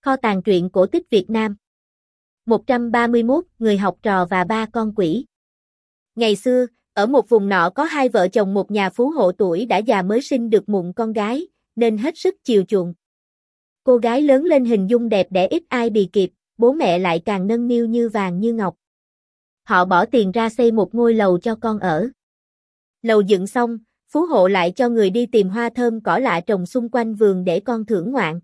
Kho tàng truyện cổ tích Việt Nam. 131 người học trò và ba con quỷ. Ngày xưa, ở một vùng nọ có hai vợ chồng một nhà phú hộ tuổi đã già mới sinh được mụn con gái, nên hết sức chiều chuộng. Cô gái lớn lên hình dung đẹp đẽ ít ai bì kịp, bố mẹ lại càng nâng niu như vàng như ngọc. Họ bỏ tiền ra xây một ngôi lầu cho con ở. Lầu dựng xong, phú hộ lại cho người đi tìm hoa thơm cỏ lạ trồng xung quanh vườn để con thưởng ngoạn.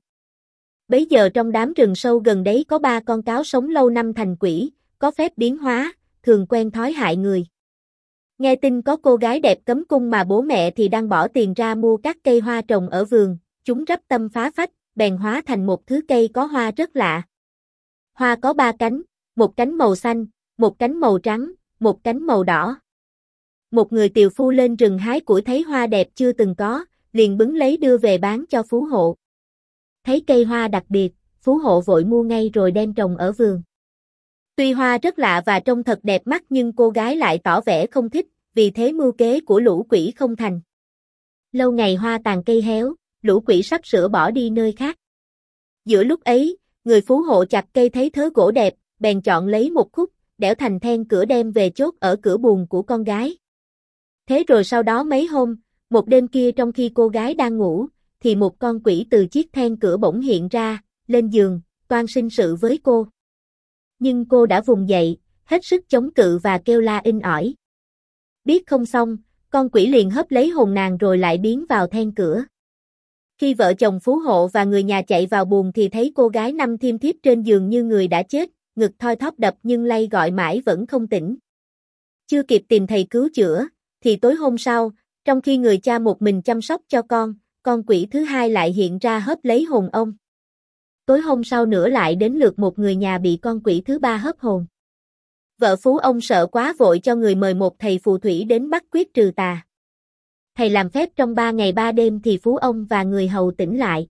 Bấy giờ trong đám rừng sâu gần đấy có ba con cáo sống lâu năm thành quỷ, có phép biến hóa, thường quen thói hại người. Nghe tin có cô gái đẹp cấm cung mà bố mẹ thì đang bỏ tiền ra mua các cây hoa trồng ở vườn, chúng rắp tâm phá phách, bèn hóa thành một thứ cây có hoa rất lạ. Hoa có ba cánh, một cánh màu xanh, một cánh màu trắng, một cánh màu đỏ. Một người tiều phu lên rừng hái củi thấy hoa đẹp chưa từng có, liền bứng lấy đưa về bán cho phú hộ. Thấy cây hoa đặc biệt, phú hộ vội mua ngay rồi đem trồng ở vườn. Tuy hoa rất lạ và trông thật đẹp mắt nhưng cô gái lại tỏ vẻ không thích, vì thế mưu kế của lũ quỷ không thành. Lâu ngày hoa tàn cây héo, lũ quỷ sắp sửa bỏ đi nơi khác. Giữa lúc ấy, người phú hộ chặt cây thấy thớ gỗ đẹp, bèn chọn lấy một khúc, đẽo thành then cửa đem về chốt ở cửa buồng của con gái. Thế rồi sau đó mấy hôm, một đêm kia trong khi cô gái đang ngủ, thì một con quỷ từ chiếc then cửa bỗng hiện ra, lên giường, toan sinh sự với cô. Nhưng cô đã vùng dậy, hết sức chống cự và kêu la inh ỏi. Biết không xong, con quỷ liền hấp lấy hồn nàng rồi lại biến vào then cửa. Khi vợ chồng phú hộ và người nhà chạy vào buồng thì thấy cô gái nằm thiêm thiếp trên giường như người đã chết, ngực thoi thóp đập nhưng lay gọi mãi vẫn không tỉnh. Chưa kịp tìm thầy cứu chữa, thì tối hôm sau, trong khi người cha một mình chăm sóc cho con quỷ thứ hai lại hiện ra hấp lấy hồn ông. Tối hôm sau nữa lại đến lượt một người nhà bị con quỷ thứ ba hấp hồn. Vợ phú ông sợ quá vội cho người mời một thầy phù thủy đến bắt quyết trừ tà. Thầy làm phép trong 3 ngày 3 đêm thì phú ông và người hầu tỉnh lại.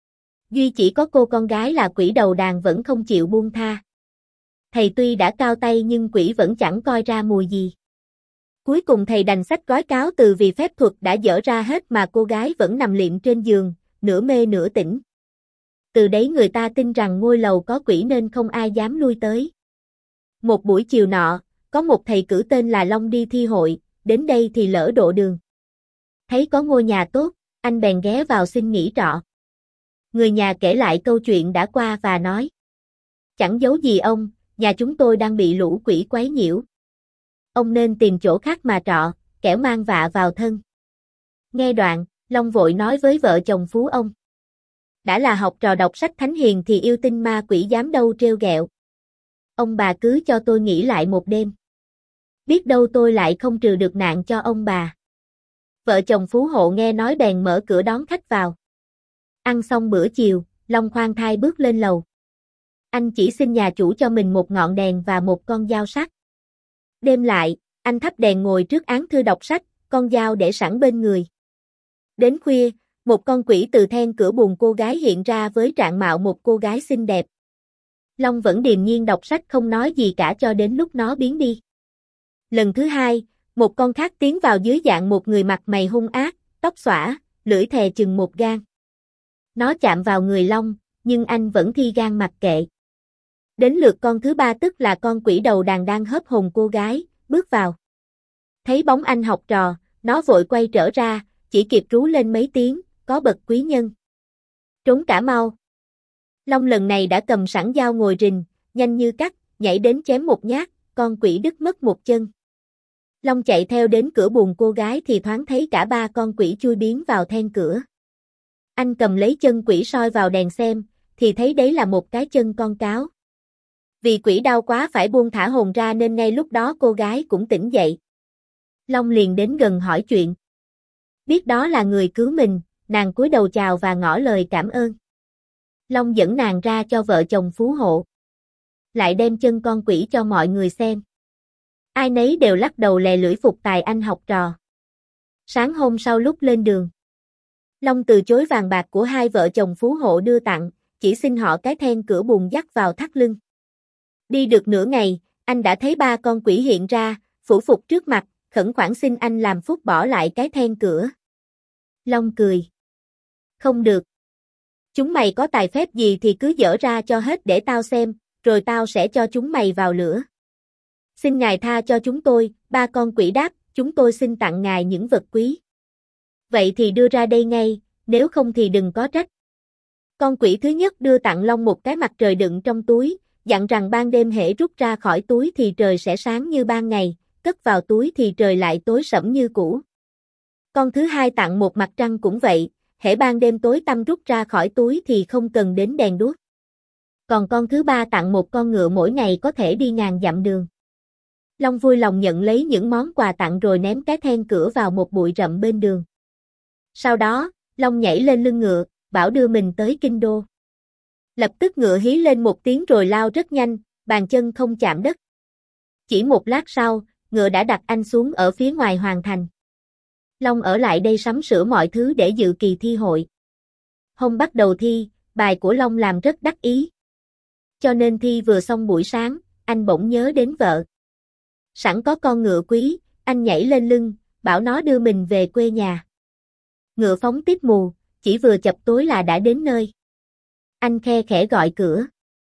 Duy chỉ có cô con gái là quỷ đầu đàn vẫn không chịu buông tha. Thầy tuy đã cao tay nhưng quỷ vẫn chẳng coi ra mùi gì. Cuối cùng thầy đành xách gói cáo từ vì phép thuật đã dở ra hết mà cô gái vẫn nằm liệm trên giường, nửa mê nửa tỉnh. Từ đấy người ta tin rằng ngôi lầu có quỷ nên không ai dám lui tới. Một buổi chiều nọ, có một thầy cử tên là Long đi thi hội, đến đây thì lỡ độ đường. Thấy có ngôi nhà tốt, anh bèn ghé vào xin nghỉ trọ. Người nhà kể lại câu chuyện đã qua và nói: chẳng giấu gì ông, nhà chúng tôi đang bị lũ quỷ quấy nhiễu. Ông nên tìm chỗ khác mà trọ, kẻo mang vạ vào thân. Nghe đoạn, Long vội nói với vợ chồng phú ông: đã là học trò đọc sách thánh hiền thì yêu tinh ma quỷ dám đâu trêu ghẹo. Ông bà cứ cho tôi nghỉ lại một đêm. Biết đâu tôi lại không trừ được nạn cho ông bà. Vợ chồng phú hộ nghe nói bèn mở cửa đón khách vào. Ăn xong bữa chiều, Long khoan thai bước lên lầu. Anh chỉ xin nhà chủ cho mình một ngọn đèn và một con dao sắc. Đêm lại, anh thắp đèn ngồi trước án thư đọc sách, con dao để sẵn bên người. Đến khuya, một con quỷ từ then cửa buồng cô gái hiện ra với trạng mạo một cô gái xinh đẹp. Long vẫn điềm nhiên đọc sách không nói gì cả cho đến lúc nó biến đi. Lần thứ hai, một con khác tiến vào dưới dạng một người mặt mày hung ác, tóc xõa, lưỡi thè chừng một gang. Nó chạm vào người Long, nhưng anh vẫn thi gan mặc kệ. Đến lượt con thứ ba tức là con quỷ đầu đàn đang hớp hồn cô gái, bước vào. Thấy bóng anh học trò, nó vội quay trở ra, chỉ kịp rú lên mấy tiếng, có bậc quý nhân. Trốn cả mau. Long lần này đã cầm sẵn dao ngồi rình, nhanh như cắt, nhảy đến chém một nhát, con quỷ đứt mất một chân. Long chạy theo đến cửa buồng cô gái thì thoáng thấy cả ba con quỷ chui biến vào then cửa. Anh cầm lấy chân quỷ soi vào đèn xem, thì thấy đấy là một cái chân con cáo. Vì quỷ đau quá phải buông thả hồn ra nên ngay lúc đó cô gái cũng tỉnh dậy. Long liền đến gần hỏi chuyện. Biết đó là người cứu mình, nàng cúi đầu chào và ngỏ lời cảm ơn. Long dẫn nàng ra cho vợ chồng phú hộ. Lại đem chân con quỷ cho mọi người xem. Ai nấy đều lắc đầu lè lưỡi phục tài anh học trò. Sáng hôm sau lúc lên đường, Long từ chối vàng bạc của hai vợ chồng phú hộ đưa tặng, chỉ xin họ cái then cửa buồng dắt vào thắt lưng. Đi được nửa ngày, anh đã thấy ba con quỷ hiện ra, phủ phục trước mặt, khẩn khoản xin anh làm phúc bỏ lại cái then cửa. Long cười. Không được. Chúng mày có tài phép gì thì cứ dở ra cho hết để tao xem, rồi tao sẽ cho chúng mày vào lửa. Xin ngài tha cho chúng tôi, ba con quỷ đáp, chúng tôi xin tặng ngài những vật quý. Vậy thì đưa ra đây ngay, nếu không thì đừng có trách. Con quỷ thứ nhất đưa tặng Long một cái mặt trời đựng trong túi, dặn rằng ban đêm hễ rút ra khỏi túi thì trời sẽ sáng như ban ngày, cất vào túi thì trời lại tối sẫm như cũ. Con thứ hai tặng một mặt trăng cũng vậy, hễ ban đêm tối tăm rút ra khỏi túi thì không cần đến đèn đuốc. Còn con thứ ba tặng một con ngựa mỗi ngày có thể đi ngàn dặm đường. Long vui lòng nhận lấy những món quà tặng rồi ném cái then cửa vào một bụi rậm bên đường. Sau đó, Long nhảy lên lưng ngựa, bảo đưa mình tới kinh đô. Lập tức ngựa hí lên một tiếng rồi lao rất nhanh, bàn chân không chạm đất. Chỉ một lát sau, ngựa đã đặt anh xuống ở phía ngoài hoàng thành. Long ở lại đây sắm sửa mọi thứ để dự kỳ thi hội. Hôm bắt đầu thi, bài của Long làm rất đắc ý. Cho nên thi vừa xong buổi sáng, anh bỗng nhớ đến vợ. Sẵn có con ngựa quý, anh nhảy lên lưng, bảo nó đưa mình về quê nhà. Ngựa phóng tiếp mù, chỉ vừa chập tối là đã đến nơi. Anh khe khẽ gọi cửa.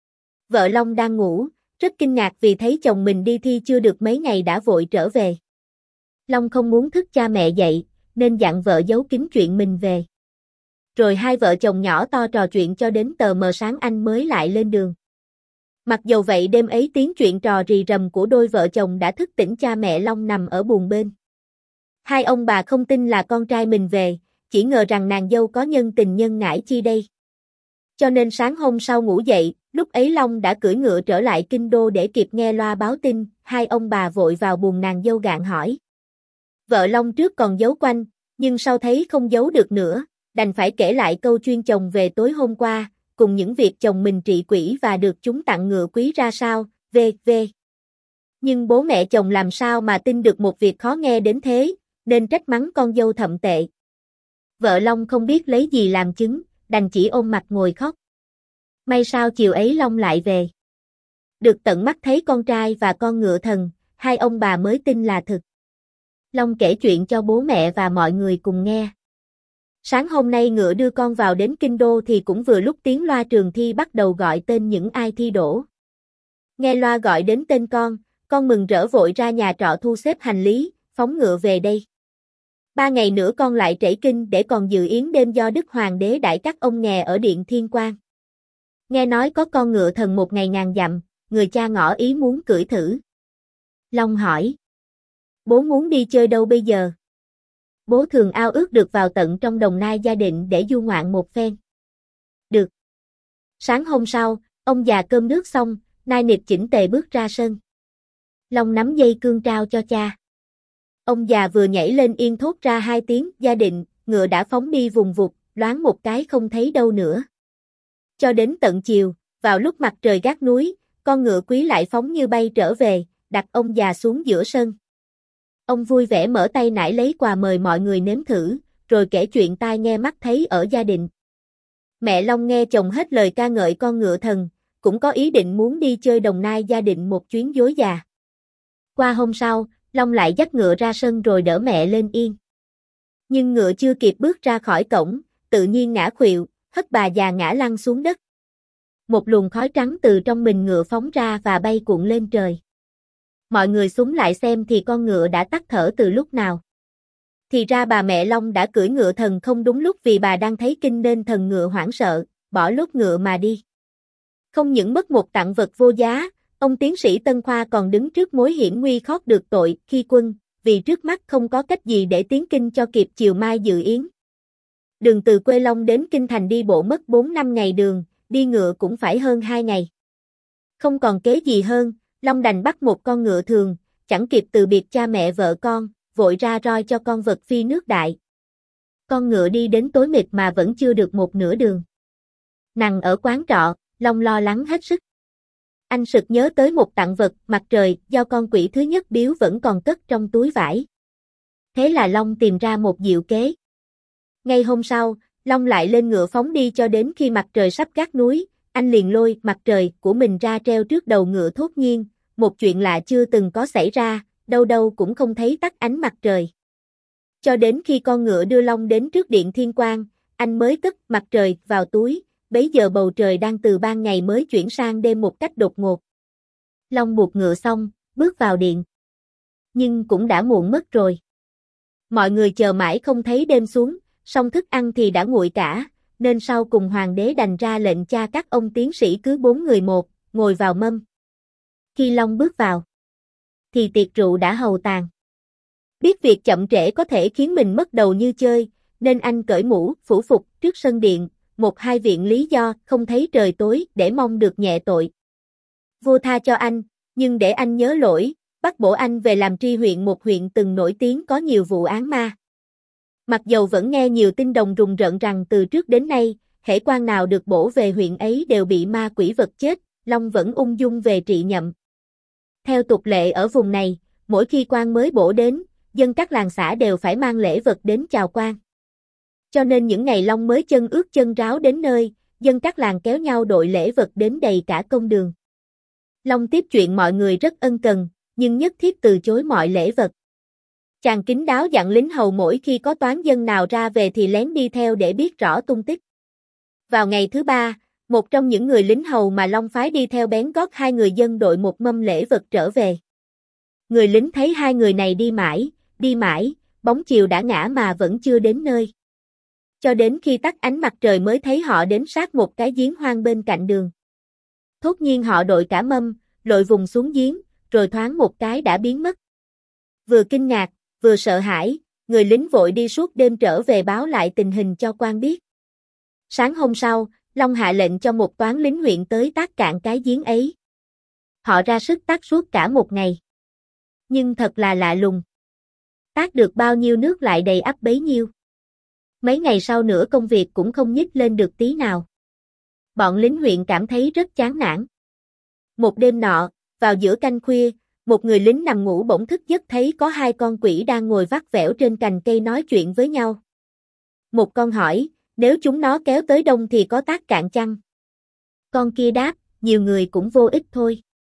Vợ Long đang ngủ, rất kinh ngạc vì thấy chồng mình đi thi chưa được mấy ngày đã vội trở về. Long không muốn thức cha mẹ dậy, nên dặn vợ giấu kín chuyện mình về. Rồi hai vợ chồng nhỏ to trò chuyện cho đến tờ mờ sáng anh mới lại lên đường. Mặc dầu vậy đêm ấy tiếng chuyện trò rì rầm của đôi vợ chồng đã thức tỉnh cha mẹ Long nằm ở buồng bên. Hai ông bà không tin là con trai mình về, chỉ ngờ rằng nàng dâu có nhân tình nhân ngãi chi đây. Cho nên sáng hôm sau ngủ dậy, lúc ấy Long đã cưỡi ngựa trở lại kinh đô để kịp nghe loa báo tin, hai ông bà vội vào buồng nàng dâu gạn hỏi. Vợ Long trước còn giấu quanh, nhưng sau thấy không giấu được nữa, đành phải kể lại câu chuyên chồng về tối hôm qua, cùng những việc chồng mình trị quỷ và được chúng tặng ngựa quý ra sao, v.v. Nhưng bố mẹ chồng làm sao mà tin được một việc khó nghe đến thế, nên trách mắng con dâu thậm tệ. Vợ Long không biết lấy gì làm chứng, đành chỉ ôm mặt ngồi khóc. May sao chiều ấy Long lại về. Được tận mắt thấy con trai và con ngựa thần, hai ông bà mới tin là thực. Long kể chuyện cho bố mẹ và mọi người cùng nghe. Sáng hôm nay ngựa đưa con vào đến kinh đô thì cũng vừa lúc tiếng loa trường thi bắt đầu gọi tên những ai thi đỗ. Nghe loa gọi đến tên con mừng rỡ vội ra nhà trọ thu xếp hành lý, phóng ngựa về đây. 3 ngày nữa con lại trẫy kinh để còn dự yến đêm do Đức Hoàng đế đãi các ông nghè ở Điện Thiên Quang. Nghe nói có con ngựa thần một ngày ngàn dặm, người cha ngỏ ý muốn cưỡi thử. Long hỏi. Bố muốn đi chơi đâu bây giờ? Bố thường ao ước được vào tận trong Đồng Nai Gia Định để du ngoạn một phen. Được. Sáng hôm sau, ông già cơm nước xong, nai nịt chỉnh tề bước ra sân. Long nắm dây cương trao cho cha. Ông già vừa nhảy lên yên thốt ra 2 tiếng Gia Định, ngựa đã phóng đi vùng vụt, loáng một cái không thấy đâu nữa. Cho đến tận chiều, vào lúc mặt trời gác núi, con ngựa quý lại phóng như bay trở về, đặt ông già xuống giữa sân. Ông vui vẻ mở tay nải lấy quà mời mọi người nếm thử, rồi kể chuyện tai nghe mắt thấy ở Gia Định. Mẹ Long nghe chồng hết lời ca ngợi con ngựa thần, cũng có ý định muốn đi chơi Đồng Nai Gia Định một chuyến dối già. Qua hôm sau, Long lại dắt ngựa ra sân rồi đỡ mẹ lên yên. Nhưng ngựa chưa kịp bước ra khỏi cổng, tự nhiên ngã khuỵu, hất bà già ngã lăn xuống đất. Một luồng khói trắng từ trong mình ngựa phóng ra và bay cuộn lên trời. Mọi người xúm lại xem thì con ngựa đã tắt thở từ lúc nào. Thì ra bà mẹ Long đã cưỡi ngựa thần không đúng lúc vì bà đang thấy kinh nên thần ngựa hoảng sợ, bỏ lốt ngựa mà đi. Không những mất một tặng vật vô giá, ông tiến sĩ Tân Khoa còn đứng trước mối hiểm nguy khót được tội khi quân, vì trước mắt không có cách gì để tiến kinh cho kịp chiều mai dự yến. Đường từ quê Long đến kinh thành đi bộ mất 4-5 ngày đường, đi ngựa cũng phải hơn 2 ngày. Không còn kế gì hơn, Long đành bắt một con ngựa thường, chẳng kịp từ biệt cha mẹ vợ con, vội ra roi cho con vật phi nước đại. Con ngựa đi đến tối mịt mà vẫn chưa được một nửa đường. Nằm ở quán trọ, Long lo lắng hết sức. Anh sực nhớ tới một tặng vật mặt trời do con quỷ thứ nhất biếu vẫn còn cất trong túi vải. Thế là Long tìm ra một diệu kế. Ngay hôm sau, Long lại lên ngựa phóng đi cho đến khi mặt trời sắp gác núi, anh liền lôi mặt trời của mình ra treo trước đầu ngựa thốt nhiên, một chuyện lạ chưa từng có xảy ra, đâu đâu cũng không thấy tắt ánh mặt trời. Cho đến khi con ngựa đưa Long đến trước Điện Thiên Quang, anh mới cất mặt trời vào túi, bấy giờ bầu trời đang từ ban ngày mới chuyển sang đêm một cách đột ngột. Long buộc ngựa xong, bước vào điện. Nhưng cũng đã muộn mất rồi. Mọi người chờ mãi không thấy đêm xuống, song thức ăn thì đã nguội cả, nên sau cùng hoàng đế đành ra lệnh cha các ông tiến sĩ cứ 4 người một, ngồi vào mâm. Khi Long bước vào, thì tiệc rượu đã hầu tàn. Biết việc chậm trễ có thể khiến mình mất đầu như chơi, nên anh cởi mũ, phủ phục trước sân điện, một hai viện lý do không thấy trời tối để mong được nhẹ tội. Vua tha cho anh, nhưng để anh nhớ lỗi, bắt bổ anh về làm tri huyện một huyện từng nổi tiếng có nhiều vụ án ma. Mặc dầu vẫn nghe nhiều tin đồn rùng rợn rằng từ trước đến nay, hễ quan nào được bổ về huyện ấy đều bị ma quỷ vật chết, Long vẫn ung dung về trị nhậm. Theo tục lệ ở vùng này, mỗi khi quan mới bổ đến, dân các làng xã đều phải mang lễ vật đến chào quan. Cho nên những ngày Long mới chân ướt chân ráo đến nơi, dân các làng kéo nhau đội lễ vật đến đầy cả công đường. Long tiếp chuyện mọi người rất ân cần, nhưng nhất thiết từ chối mọi lễ vật. Chàng kín đáo dặn lính hầu mỗi khi có toán dân nào ra về thì lén đi theo để biết rõ tung tích. Vào ngày thứ 3, một trong những người lính hầu mà Long phái đi theo bén gót hai người dân đội một mâm lễ vật trở về. Người lính thấy hai người này đi mãi, bóng chiều đã ngã mà vẫn chưa đến nơi. Cho đến khi tắt ánh mặt trời mới thấy họ đến sát một cái giếng hoang bên cạnh đường. Thốt nhiên họ đội cả mâm, lội vùng xuống giếng, rồi thoáng một cái đã biến mất. Vừa kinh ngạc, vừa sợ hãi, người lính vội đi suốt đêm trở về báo lại tình hình cho quan biết. Sáng hôm sau, Long hạ lệnh cho một toán lính huyện tới tát cạn cái giếng ấy. Họ ra sức tát suốt cả một ngày. Nhưng thật là lạ lùng. Tát được bao nhiêu nước lại đầy ắp bấy nhiêu. Mấy ngày sau nữa công việc cũng không nhích lên được tí nào. Bọn lính huyện cảm thấy rất chán nản. Một đêm nọ, vào giữa canh khuya, một người lính nằm ngủ bỗng thức giấc thấy có hai con quỷ đang ngồi vắt vẻo trên cành cây nói chuyện với nhau. Một con hỏi, nếu chúng nó kéo tới đông thì có tát cạn chăng? Con kia đáp, nhiều người cũng vô ích thôi.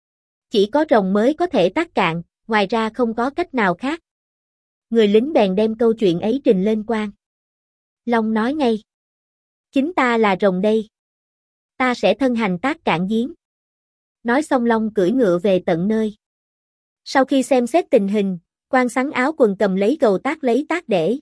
Chỉ có rồng mới có thể tát cạn, ngoài ra không có cách nào khác. Người lính bèn đem câu chuyện ấy trình lên quan. Long nói ngay. Chính ta là rồng đây. Ta sẽ thân hành tát cạn giếng. Nói xong Long cưỡi ngựa về tận nơi. Sau khi xem xét tình hình, quan sắn áo quần cầm lấy gầu lấy tát để.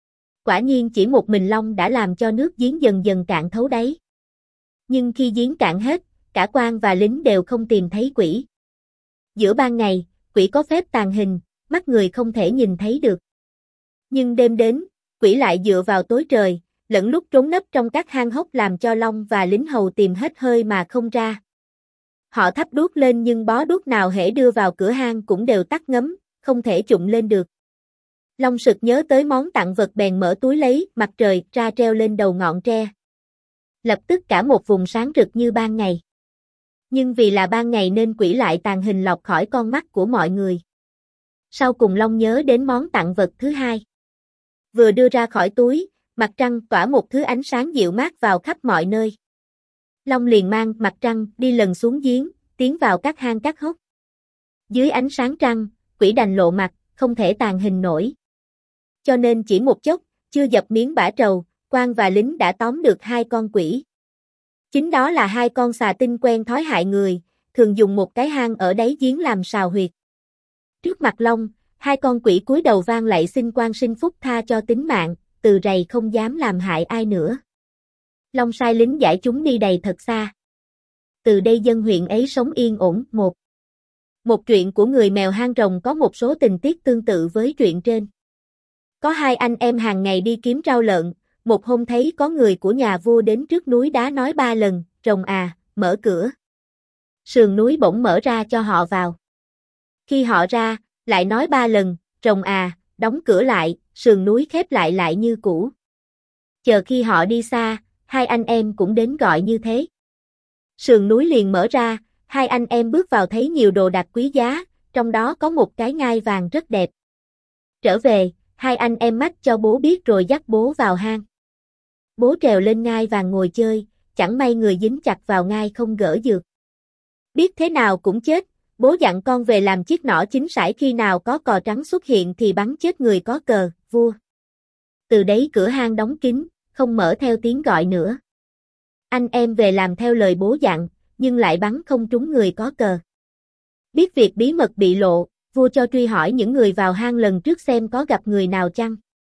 Quả nhiên chỉ một mình Long đã làm cho nước giếng dần dần cạn thấu đáy. Nhưng khi giếng cạn hết, cả quan và lính đều không tìm thấy quỷ. Giữa ban ngày, quỷ có phép tàng hình, mắt người không thể nhìn thấy được. Nhưng đêm đến, quỷ lại dựa vào tối trời, lẫn lúc trốn nấp trong các hang hốc làm cho Long và lính hầu tìm hết hơi mà không ra. Họ thắp đuốc lên nhưng bó đuốc nào hễ đưa vào cửa hang cũng đều tắt ngấm, không thể chụng lên được. Long sực nhớ tới món tặng vật bèn mở túi lấy mặt trời ra treo lên đầu ngọn tre. Lập tức cả một vùng sáng rực như ban ngày. Nhưng vì là ban ngày nên quỷ lại tàng hình lọt khỏi con mắt của mọi người. Sau cùng Long nhớ đến món tặng vật thứ hai. Vừa đưa ra khỏi túi, mặt trăng tỏa một thứ ánh sáng dịu mát vào khắp mọi nơi. Long liền mang mặt trăng đi lần xuống giếng, tiến vào các hang các hốc. Dưới ánh sáng trăng, quỷ đành lộ mặt, không thể tàng hình nổi. Cho nên chỉ một chốc, chưa dập miếng bã trầu, quan và lính đã tóm được hai con quỷ. Chính đó là hai con xà tinh quen thói hại người, thường dùng một cái hang ở đáy giếng làm sào huyệt. Trước mặt Long, hai con quỷ cúi đầu vang lạy xin quan sinh phúc tha cho tính mạng, từ rày không dám làm hại ai nữa. Long sai lính giải chúng đi đầy thật xa. Từ đây dân huyện ấy sống yên ổn. Một truyện của người mèo hang rồng có một số tình tiết tương tự với truyện trên. Có hai anh em hàng ngày đi kiếm rau lợn, một hôm thấy có người của nhà vua đến trước núi đá nói 3 lần, rồng à, mở cửa. Sườn núi bỗng mở ra cho họ vào. Khi họ ra, lại nói 3 lần, rồng à, đóng cửa lại, sườn núi khép lại như cũ. Chờ khi họ đi xa, hai anh em cũng đến gọi như thế. Sườn núi liền mở ra, hai anh em bước vào thấy nhiều đồ đạc quý giá, trong đó có một cái ngai vàng rất đẹp. Trở về, hai anh em mách cho bố biết rồi dắt bố vào hang. Bố trèo lên ngai vàng ngồi chơi, chẳng may người dính chặt vào ngai không gỡ được. Biết thế nào cũng chết, bố dặn con về làm chiếc nỏ chính sải khi nào có cò trắng xuất hiện thì bắn chết người có cờ, vua. Từ đấy cửa hang đóng kín, không mở theo tiếng gọi nữa. Anh em về làm theo lời bố dặn, nhưng lại bắn không trúng người có cờ. Biết việc bí mật bị lộ, vua cho truy hỏi những người vào hang lần trước xem có gặp người nào chăng.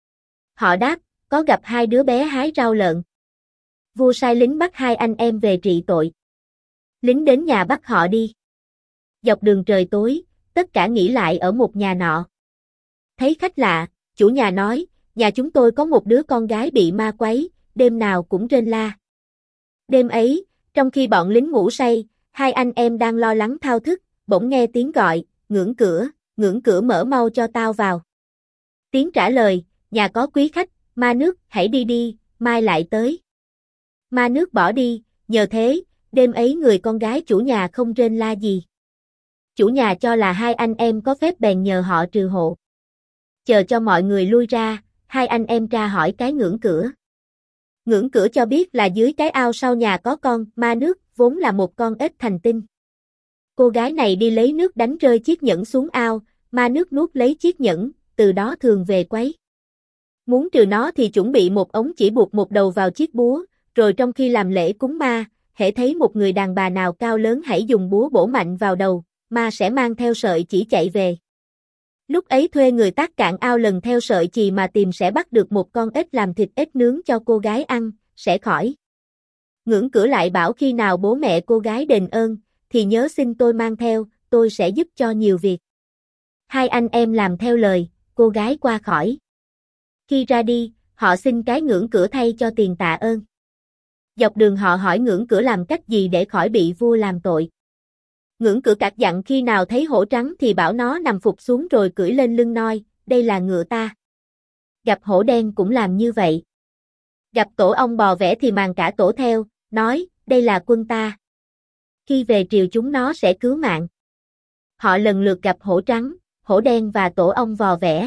Họ đáp, có gặp hai đứa bé hái rau lợn. Vua sai lính bắt hai anh em về trị tội. Lính đến nhà bắt họ đi. Dọc đường trời tối, tất cả nghỉ lại ở một nhà nọ. Thấy khách lạ, chủ nhà nói, nhà chúng tôi có một đứa con gái bị ma quấy, đêm nào cũng rên la. Đêm ấy, trong khi bọn lính ngủ say, hai anh em đang lo lắng thao thức, bỗng nghe tiếng gọi, ngưỡng cửa mở mau cho tao vào. Tiếng trả lời, nhà có quý khách, ma nước, hãy đi đi, mai lại tới. Ma nước bỏ đi, nhờ thế, đêm ấy người con gái chủ nhà không rên la gì. Chủ nhà cho là hai anh em có phép bèn nhờ họ trừ hộ. Chờ cho mọi người lui ra, hai anh em tra hỏi cái ngưỡng cửa. Ngưỡng cửa cho biết là dưới cái ao sau nhà có con ma nước, vốn là một con ếch thành tinh. Cô gái này đi lấy nước đánh rơi chiếc nhẫn xuống ao, ma nước nuốt lấy chiếc nhẫn, từ đó thường về quấy. Muốn trừ nó thì chuẩn bị một ống chỉ buộc một đầu vào chiếc búa, rồi trong khi làm lễ cúng ma, hễ thấy một người đàn bà nào cao lớn hãy dùng búa bổ mạnh vào đầu, ma sẽ mang theo sợi chỉ chạy về. Lúc ấy thuê người tác cạn ao lần theo sợi chì mà tìm sẽ bắt được một con ếch làm thịt ếch nướng cho cô gái ăn, sẽ khỏi. Ngưỡng cửa lại bảo khi nào bố mẹ cô gái đền ơn, thì nhớ xin tôi mang theo, tôi sẽ giúp cho nhiều việc. Hai anh em làm theo lời, cô gái qua khỏi. Khi ra đi, họ xin cái ngưỡng cửa thay cho tiền tạ ơn. Dọc đường họ hỏi ngưỡng cửa làm cách gì để khỏi bị vua làm tội. Ngưỡng cửa cạc dặn khi nào thấy hổ trắng thì bảo nó nằm phục xuống rồi cưỡi lên lưng noi, đây là ngựa ta. Gặp hổ đen cũng làm như vậy. Gặp tổ ong bò vẽ thì màng cả tổ theo, nói, đây là quân ta. Khi về triều chúng nó sẽ cứu mạng. Họ lần lượt gặp hổ trắng, hổ đen và tổ ong vò vẽ.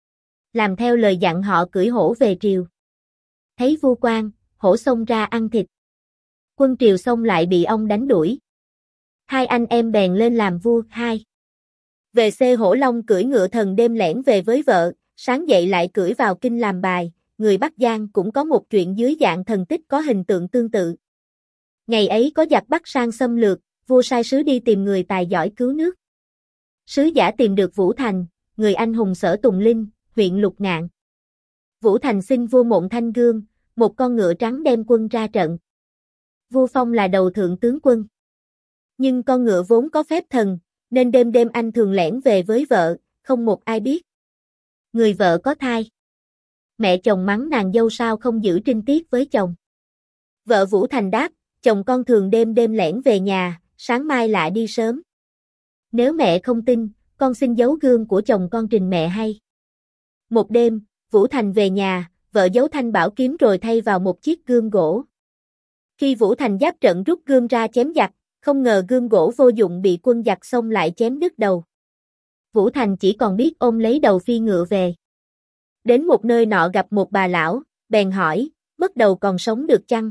Làm theo lời dặn họ cưỡi hổ về triều. Thấy vua quan, hổ xông ra ăn thịt. Quân triều xông lại bị ong đánh đuổi. Hai anh em bèn lên làm vua. Hai. Về xê hổ long cưỡi ngựa thần đêm lẻn về với vợ, sáng dậy lại cưỡi vào kinh làm bài. Người Bắc Giang cũng có một chuyện dưới dạng thần tích có hình tượng tương tự. Ngày ấy có giặc Bắc sang xâm lược, vua sai sứ đi tìm người tài giỏi cứu nước. Sứ giả tìm được Vũ Thành, người anh hùng Sở Tùng Linh, huyện Lục Ngạn. Vũ Thành xin vua Mộng Thanh Gương, một con ngựa trắng đem quân ra trận. Vua phong là đầu thượng tướng quân. Nhưng con ngựa vốn có phép thần, nên đêm đêm anh thường lẻn về với vợ, không một ai biết. Người vợ có thai. Mẹ chồng mắng nàng dâu sao không giữ trinh tiết với chồng. Vợ Vũ Thành đáp, chồng con thường đêm đêm lẻn về nhà, sáng mai lại đi sớm. Nếu mẹ không tin, con xin giấu gương của chồng con trình mẹ hay. Một đêm, Vũ Thành về nhà, vợ giấu thanh bảo kiếm rồi thay vào một chiếc gươm gỗ. Khi Vũ Thành giáp trận rút gươm ra chém giặc, không ngờ gươm gỗ vô dụng bị quân giặc xông lại chém đứt đầu. Vũ Thành chỉ còn biết ôm lấy đầu phi ngựa về. Đến một nơi nọ gặp một bà lão, bèn hỏi, mất đầu còn sống được chăng?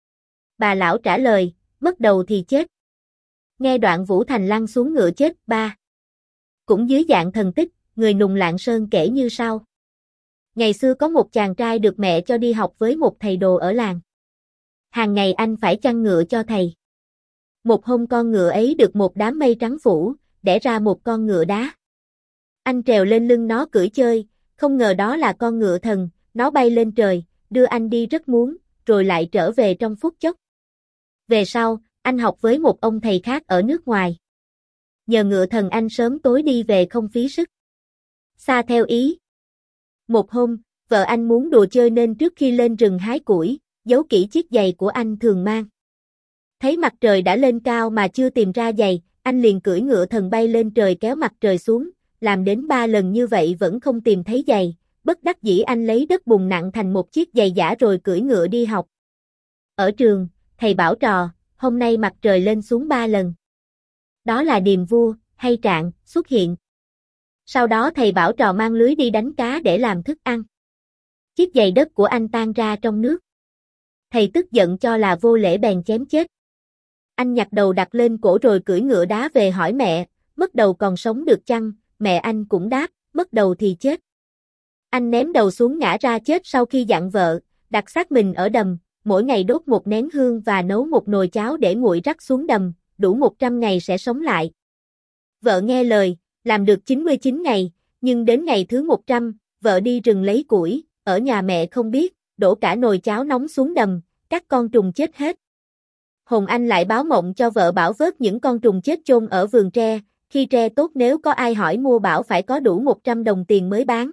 Bà lão trả lời, mất đầu thì chết. Nghe đoạn Vũ Thành lăn xuống ngựa chết. Ba. Cũng dưới dạng thần tích, người nùng Lạng Sơn kể như sau. Ngày xưa có một chàng trai được mẹ cho đi học với một thầy đồ ở làng. Hàng ngày anh phải chăn ngựa cho thầy. Một hôm con ngựa ấy được một đám mây trắng phủ, đẻ ra một con ngựa đá. Anh trèo lên lưng nó cưỡi chơi, không ngờ đó là con ngựa thần, nó bay lên trời, đưa anh đi rất muốn, rồi lại trở về trong phút chốc. Về sau, anh học với một ông thầy khác ở nước ngoài. Nhờ ngựa thần anh sớm tối đi về không phí sức. Xa theo ý. Một hôm, vợ anh muốn đùa chơi nên trước khi lên rừng hái củi, giấu kỹ chiếc giày của anh thường mang. Thấy mặt trời đã lên cao mà chưa tìm ra giày, anh liền cưỡi ngựa thần bay lên trời kéo mặt trời xuống, làm đến 3 lần như vậy vẫn không tìm thấy giày, bất đắc dĩ anh lấy đất bùn nặng thành một chiếc giày giả rồi cưỡi ngựa đi học. Ở trường, thầy bảo trò, hôm nay mặt trời lên xuống 3 lần. Đó là điềm vua, hay trạng, xuất hiện. Sau đó thầy bảo trò mang lưới đi đánh cá để làm thức ăn. Chiếc giày đất của anh tan ra trong nước. Thầy tức giận cho là vô lễ bèn chém chết. Anh nhặt đầu đặt lên cổ rồi cưỡi ngựa đá về hỏi mẹ, mất đầu còn sống được chăng? Mẹ anh cũng đáp, mất đầu thì chết. Anh ném đầu xuống ngã ra chết sau khi dặn vợ, đặt xác mình ở đầm, mỗi ngày đốt một nén hương và nấu một nồi cháo để nguội rắc xuống đầm, đủ 100 ngày sẽ sống lại. Vợ nghe lời, làm được 99 ngày, nhưng đến ngày thứ 100, vợ đi rừng lấy củi, ở nhà mẹ không biết, đổ cả nồi cháo nóng xuống đầm, các con trùng chết hết. Hồn Anh lại báo mộng cho vợ bảo vớt những con trùng chết chôn ở vườn tre, khi tre tốt nếu có ai hỏi mua bảo phải có đủ 100 đồng tiền mới bán.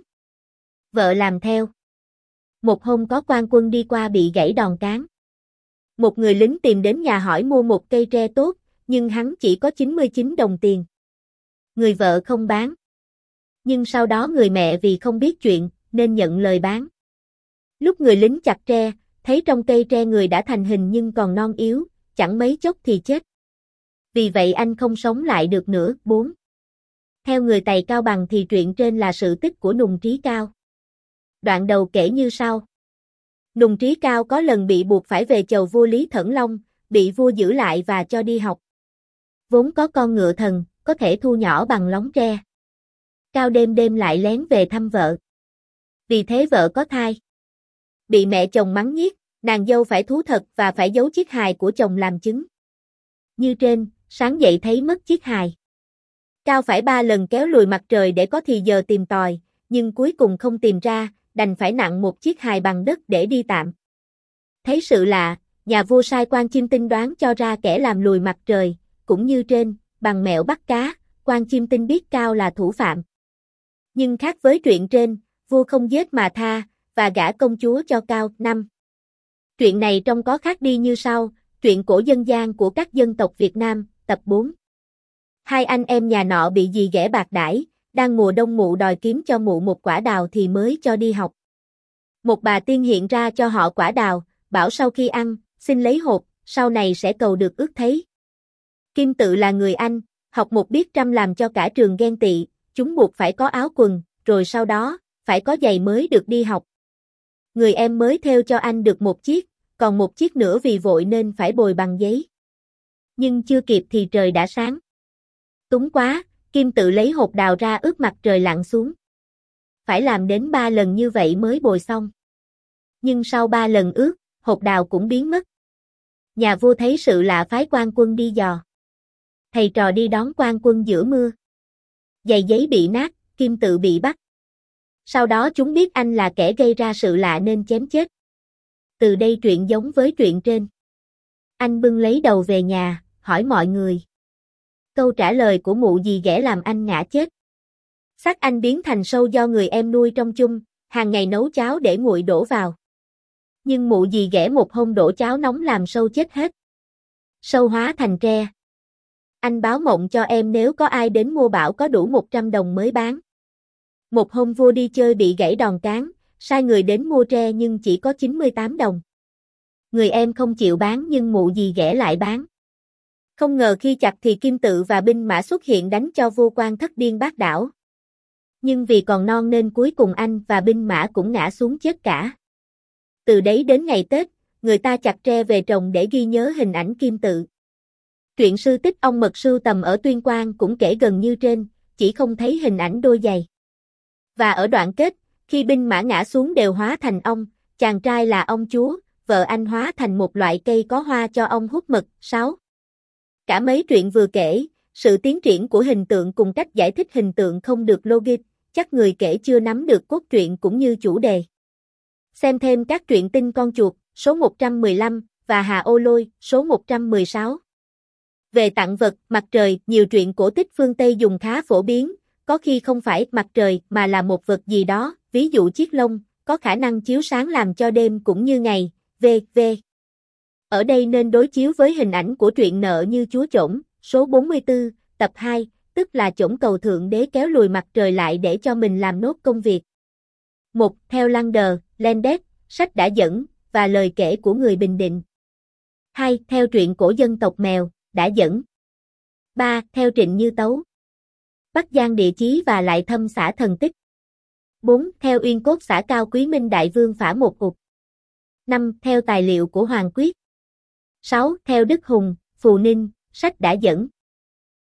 Vợ làm theo. Một hôm có quan quân đi qua bị gãy đòn cán. Một người lính tìm đến nhà hỏi mua một cây tre tốt, nhưng hắn chỉ có 99 đồng tiền. Người vợ không bán. Nhưng sau đó người mẹ vì không biết chuyện, nên nhận lời bán. Lúc người lính chặt tre, thấy trong cây tre người đã thành hình nhưng còn non yếu, chẳng mấy chốc thì chết. Vì vậy anh không sống lại được nữa. 4. Theo người Tày Cao Bằng thì truyện trên là sự tích của Nùng Trí Cao. Đoạn đầu kể như sau. Nùng Trí Cao có lần bị buộc phải về chầu vua Lý Thẫn Long, bị vua giữ lại và cho đi học. Vốn có con ngựa thần, có thể thu nhỏ bằng lóng tre. Cao đêm đêm lại lén về thăm vợ. Vì thế vợ có thai. Bị mẹ chồng mắng nhiếc, nàng dâu phải thú thật và phải giấu chiếc hài của chồng làm chứng. Như trên, sáng dậy thấy mất chiếc hài. Cao phải 3 lần kéo lùi mặt trời để có thì giờ tìm tòi, nhưng cuối cùng không tìm ra, đành phải nặng một chiếc hài bằng đất để đi tạm. Thấy sự lạ, nhà vua sai quan chim tinh đoán cho ra kẻ làm lùi mặt trời, cũng như trên, bằng mẹo bắt cá, quan chim tinh biết Cao là thủ phạm. Nhưng khác với truyện trên, vua không giết mà tha, và gả công chúa cho Cao. 5. Truyện này trông có khác đi như sau, truyện cổ dân gian của các dân tộc Việt Nam, tập 4. Hai anh em nhà nọ bị dì ghẻ bạc đãi, đang mùa đông mụ đòi kiếm cho mụ một quả đào thì mới cho đi học. Một bà tiên hiện ra cho họ quả đào, bảo sau khi ăn, xin lấy hộp, sau này sẽ cầu được ước thấy. Kim Tự là người Anh, học một biết trăm làm cho cả trường ghen tị, chúng buộc phải có áo quần, rồi sau đó, phải có giày mới được đi học. Người em mới theo cho anh được một chiếc, còn một chiếc nữa vì vội nên phải bồi bằng giấy. Nhưng chưa kịp thì trời đã sáng. Túng quá, Kim Tự lấy hột đào ra ướp mặt trời lặn xuống. Phải làm đến 3 lần như vậy mới bồi xong. Nhưng sau 3 lần ướp, hột đào cũng biến mất. Nhà vua thấy sự lạ phái quan quân đi dò. Thầy trò đi đón quan quân giữa mưa. Giày giấy bị nát, Kim Tự bị bắt. Sau đó chúng biết anh là kẻ gây ra sự lạ nên chém chết. Từ đây truyện giống với truyện trên. Anh bưng lấy đầu về nhà, hỏi mọi người. Câu trả lời của mụ dì ghẻ làm anh ngã chết. Xác anh biến thành sâu do người em nuôi trong chung, hàng ngày nấu cháo để nguội đổ vào. Nhưng mụ dì ghẻ một hôm đổ cháo nóng làm sâu chết hết. Sâu hóa thành tre. Anh báo mộng cho em nếu có ai đến mua bảo có đủ 100 đồng mới bán. Một hôm vua đi chơi bị gãy đòn cán, sai người đến mua tre nhưng chỉ có 98 đồng. Người em không chịu bán nhưng mụ dì ghẻ lại bán. Không ngờ khi chặt thì Kim Tự và binh mã xuất hiện đánh cho vua quan thất điên bát đảo. Nhưng vì còn non nên cuối cùng anh và binh mã cũng ngã xuống chết cả. Từ đấy đến ngày Tết, người ta chặt tre về trồng để ghi nhớ hình ảnh Kim Tự. Truyện sư tích ông mật sưu tầm ở Tuyên Quang cũng kể gần như trên, chỉ không thấy hình ảnh đôi giày. Và ở đoạn kết, khi binh mã ngã xuống đều hóa thành ong, chàng trai là ong chúa, vợ anh hóa thành một loại cây có hoa cho ong hút mật. 6. Cả mấy truyện vừa kể, sự tiến triển của hình tượng cùng cách giải thích hình tượng không được logic, chắc người kể chưa nắm được cốt truyện cũng như chủ đề. Xem thêm các truyện Tinh Con Chuột, số 115, và Hà Ô Lôi, số 116. Về tặng vật, mặt trời, nhiều truyện cổ tích phương Tây dùng khá phổ biến, có khi không phải mặt trời mà là một vật gì đó, ví dụ chiếc lông, có khả năng chiếu sáng làm cho đêm cũng như ngày, v.v. Ở đây nên đối chiếu với hình ảnh của truyện Nợ Như Chúa Chổng, số 44, tập 2, tức là Chổng cầu Thượng Đế kéo lùi mặt trời lại để cho mình làm nốt công việc. 1. Theo Lander, Landet, sách đã dẫn, và lời kể của người Bình Định. 2. Theo truyện cổ dân tộc Mèo, đã dẫn. 3. Theo Trịnh Như Tấu, Bắc Giang Địa Chí và Lại Thâm xã Thần Tích. 4. Theo Uyên Cốt xã Cao Quý Minh Đại Vương phả một ụt. 5. Theo tài liệu của Hoàng Quyết. 6. Theo Đức Hùng, Phù Ninh, sách đã dẫn.